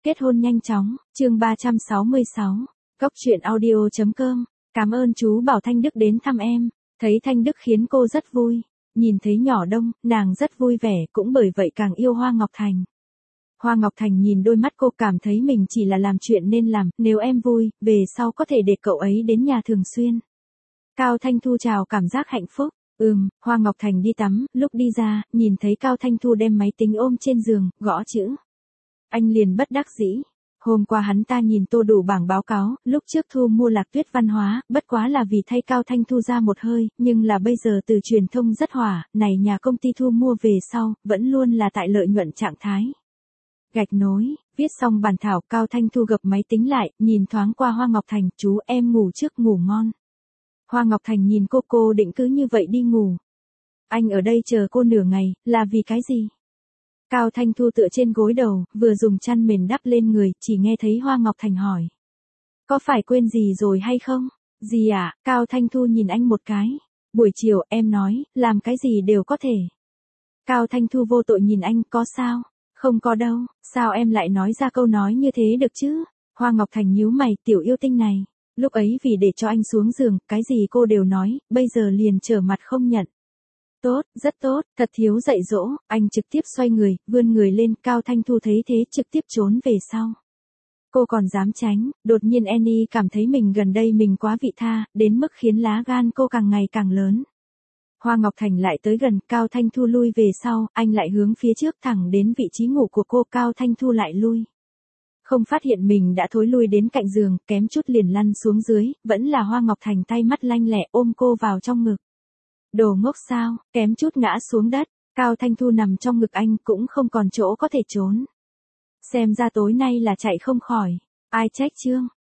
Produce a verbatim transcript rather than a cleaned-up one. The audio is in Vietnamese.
Kết hôn nhanh chóng, chương ba trăm sáu mươi sáu. Góc truyện audio chấm com. Cảm ơn chú bảo Thanh Đức đến thăm em. Thấy Thanh Đức khiến cô rất vui. Nhìn thấy nhỏ Đông, nàng rất vui vẻ, cũng bởi vậy càng yêu Hoa Ngọc Thành. Hoa Ngọc Thành nhìn đôi mắt cô cảm thấy mình chỉ là làm chuyện nên làm, nếu em vui, về sau có thể để cậu ấy đến nhà thường xuyên. Cao Thanh Thu chào cảm giác hạnh phúc. Ừm, Hoa Ngọc Thành đi tắm, lúc đi ra, nhìn thấy Cao Thanh Thu đem máy tính ôm trên giường, gõ chữ. Anh liền bất đắc dĩ. Hôm qua hắn ta nhìn Tô Đủ bảng báo cáo, lúc trước thu mua Lạc Tuyết Văn Hóa, bất quá là vì thay Cao Thanh Thu ra một hơi, nhưng là bây giờ từ truyền thông rất hỏa, này nhà công ty thu mua về sau, vẫn luôn là tại lợi nhuận trạng thái. Gạch nối, viết xong bản thảo, Cao Thanh Thu gập máy tính lại, nhìn thoáng qua Hoa Ngọc Thành, chú em ngủ trước ngủ ngon. Hoa Ngọc Thành nhìn cô cô định cứ như vậy đi ngủ. Anh ở đây chờ cô nửa ngày, là vì cái gì? Cao Thanh Thu tựa trên gối đầu, vừa dùng chăn mền đắp lên người, chỉ nghe thấy Hoa Ngọc Thành hỏi. Có phải quên gì rồi hay không? Gì ạ? À? Cao Thanh Thu nhìn anh một cái. Buổi chiều em nói, làm cái gì đều có thể. Cao Thanh Thu vô tội nhìn anh, có sao? Không có đâu, sao em lại nói ra câu nói như thế được chứ? Hoa Ngọc Thành nhíu mày, tiểu yêu tinh này. Lúc ấy vì để cho anh xuống giường, cái gì cô đều nói, bây giờ liền trở mặt không nhận. Tốt, rất tốt, thật thiếu dạy dỗ, anh trực tiếp xoay người, vươn người lên, Cao Thanh Thu thấy thế trực tiếp trốn về sau. Cô còn dám tránh, đột nhiên Annie cảm thấy mình gần đây mình quá vị tha, đến mức khiến lá gan cô càng ngày càng lớn. Hoa Ngọc Thành lại tới gần, Cao Thanh Thu lui về sau, anh lại hướng phía trước thẳng đến vị trí ngủ của cô, Cao Thanh Thu lại lui. Không phát hiện mình đã thối lui đến cạnh giường, kém chút liền lăn xuống dưới, vẫn là Hoa Ngọc Thành tay mắt lanh lẹ ôm cô vào trong ngực. Đồ ngốc sao, kém chút ngã xuống đất, Cao Thanh Thu nằm trong ngực anh cũng không còn chỗ có thể trốn. Xem ra tối nay là chạy không khỏi, ai trách chương,